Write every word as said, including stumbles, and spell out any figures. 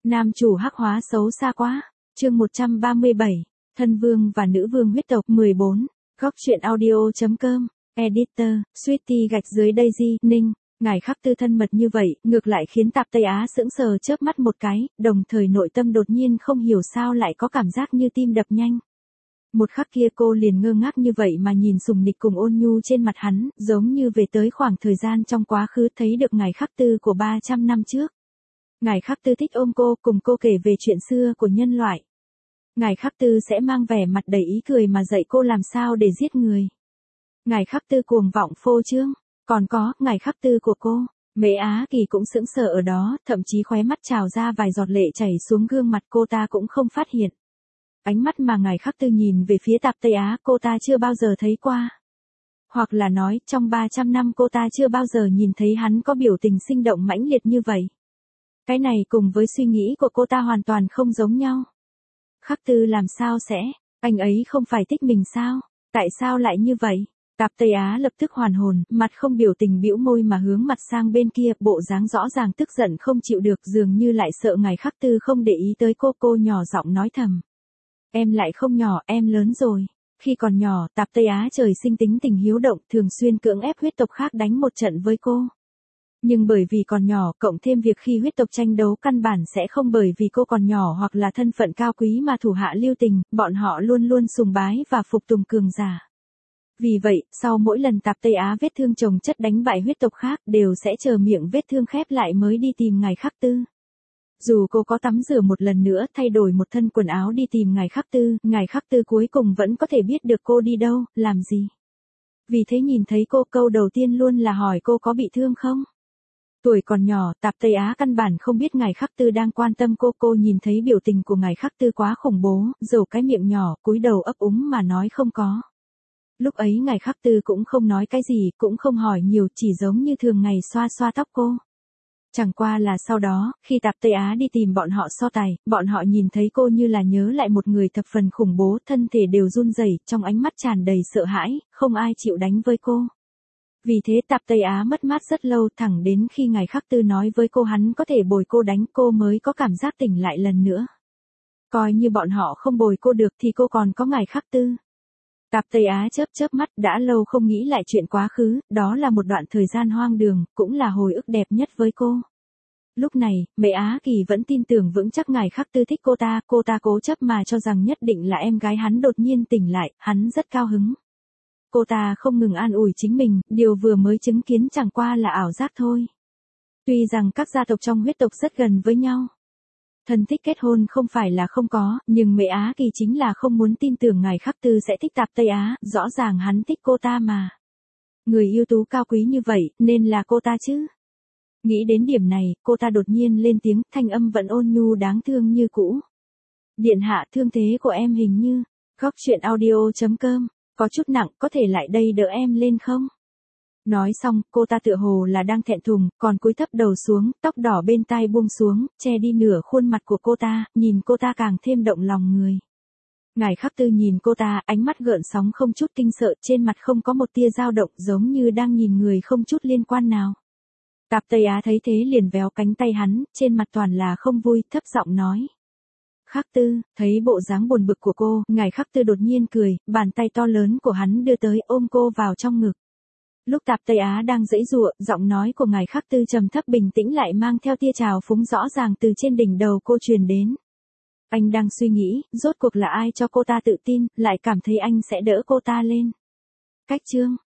Nam chủ hắc hóa xấu xa quá. Chương một trăm ba mươi bảy. Thân vương và nữ vương huyết tộc mười bốn. Góc truyện audio.com. Editor, Sweetie gạch dưới Daisy, Ninh. Ngài Khắc Tư thân mật như vậy, ngược lại khiến Tạp Tây Á sững sờ chớp mắt một cái, đồng thời nội tâm đột nhiên không hiểu sao lại có cảm giác như tim đập nhanh. Một khắc kia cô liền ngơ ngác như vậy mà nhìn sùng nịch cùng ôn nhu trên mặt hắn, giống như về tới khoảng thời gian trong quá khứ thấy được Ngài Khắc Tư của ba trăm năm trước. Ngài Khắc Tư thích ôm cô, cùng cô kể về chuyện xưa của nhân loại. Ngài Khắc Tư sẽ mang vẻ mặt đầy ý cười mà dạy cô làm sao để giết người. Ngài Khắc Tư cuồng vọng phô trương, còn có, Ngài Khắc Tư của cô. Mễ Á Kỳ cũng sững sờ ở đó, thậm chí khóe mắt trào ra vài giọt lệ chảy xuống gương mặt cô ta cũng không phát hiện. Ánh mắt mà Ngài Khắc Tư nhìn về phía Tạp Tây Á cô ta chưa bao giờ thấy qua. Hoặc là nói, trong ba trăm năm cô ta chưa bao giờ nhìn thấy hắn có biểu tình sinh động mãnh liệt như vậy. Cái này cùng với suy nghĩ của cô ta hoàn toàn không giống nhau. Khắc Tư làm sao sẽ, anh ấy không phải thích mình sao, tại sao lại như vậy? Tạp Tây Á lập tức hoàn hồn, mặt không biểu tình bĩu môi mà hướng mặt sang bên kia, bộ dáng rõ ràng tức giận không chịu được, dường như lại sợ Ngài Khắc Tư không để ý tới cô. Cô nhỏ giọng nói thầm. Em lại không nhỏ, em lớn rồi. Khi còn nhỏ, Tạp Tây Á trời sinh tính tình hiếu động, thường xuyên cưỡng ép huyết tộc khác đánh một trận với cô. Nhưng bởi vì còn nhỏ, cộng thêm việc khi huyết tộc tranh đấu căn bản sẽ không bởi vì cô còn nhỏ hoặc là thân phận cao quý mà thủ hạ lưu tình, bọn họ luôn luôn sùng bái và phục tùng cường giả. Vì vậy, sau mỗi lần Tạp Tây Á vết thương chồng chất đánh bại huyết tộc khác, đều sẽ chờ miệng vết thương khép lại mới đi tìm Ngài Khắc Tư. Dù cô có tắm rửa một lần nữa, thay đổi một thân quần áo đi tìm Ngài Khắc Tư, Ngài Khắc Tư cuối cùng vẫn có thể biết được cô đi đâu, làm gì. Vì thế nhìn thấy cô, câu đầu tiên luôn là hỏi cô có bị thương không? Tuổi còn nhỏ, Tạp Tây Á căn bản không biết Ngài Khắc Tư đang quan tâm cô. Cô nhìn thấy biểu tình của Ngài Khắc Tư quá khủng bố, rầu cái miệng nhỏ, cúi đầu ấp úng mà nói không có. Lúc ấy Ngài Khắc Tư cũng không nói cái gì, cũng không hỏi nhiều, chỉ giống như thường ngày xoa xoa tóc cô. Chẳng qua là sau đó, khi Tạp Tây Á đi tìm bọn họ so tài, bọn họ nhìn thấy cô như là nhớ lại một người thập phần khủng bố, thân thể đều run rẩy, trong ánh mắt tràn đầy sợ hãi, không ai chịu đánh với cô. Vì thế Tạp Tây Á mất mát rất lâu, thẳng đến khi Ngài Khắc Tư nói với cô hắn có thể bồi cô đánh, cô mới có cảm giác tỉnh lại lần nữa. Coi như bọn họ không bồi cô được thì cô còn có Ngài Khắc Tư. Tạp Tây Á chớp chớp mắt, đã lâu không nghĩ lại chuyện quá khứ, đó là một đoạn thời gian hoang đường, cũng là hồi ức đẹp nhất với cô. Lúc này, Mễ Á Kỳ vẫn tin tưởng vững chắc Ngài Khắc Tư thích cô ta, cô ta cố chấp mà cho rằng nhất định là em gái hắn đột nhiên tỉnh lại, hắn rất cao hứng. Cô ta không ngừng an ủi chính mình, điều vừa mới chứng kiến chẳng qua là ảo giác thôi. Tuy rằng các gia tộc trong huyết tộc rất gần với nhau. Thân thích kết hôn không phải là không có, nhưng Mễ Á Kỳ chính là không muốn tin tưởng Ngài Khắc Tư sẽ thích Tạp Tây Á, rõ ràng hắn thích cô ta mà. Người ưu tú cao quý như vậy, nên là cô ta chứ. Nghĩ đến điểm này, cô ta đột nhiên lên tiếng, thanh âm vẫn ôn nhu đáng thương như cũ. Điện hạ, thương thế của em hình như, góc truyện audio.com, có chút nặng, có thể lại đây đỡ em lên không? Nói xong, cô ta tựa hồ là đang thẹn thùng, còn cúi thấp đầu xuống, tóc đỏ bên tai buông xuống, che đi nửa khuôn mặt của cô ta, nhìn cô ta càng thêm động lòng người. Ngài Khắc Tư nhìn cô ta, ánh mắt gợn sóng không chút kinh sợ, trên mặt không có một tia dao động, giống như đang nhìn người không chút liên quan nào. Tạp Tây Á thấy thế liền véo cánh tay hắn, trên mặt toàn là không vui, thấp giọng nói. Khắc Tư, thấy bộ dáng buồn bực của cô, Ngài Khắc Tư đột nhiên cười, bàn tay to lớn của hắn đưa tới ôm cô vào trong ngực. Lúc Tạp Tây Á đang giãy giụa, giọng nói của Ngài Khắc Tư trầm thấp bình tĩnh lại mang theo tia trào phúng rõ ràng từ trên đỉnh đầu cô truyền đến. Anh đang suy nghĩ, rốt cuộc là ai cho cô ta tự tin, lại cảm thấy anh sẽ đỡ cô ta lên. Cách chương,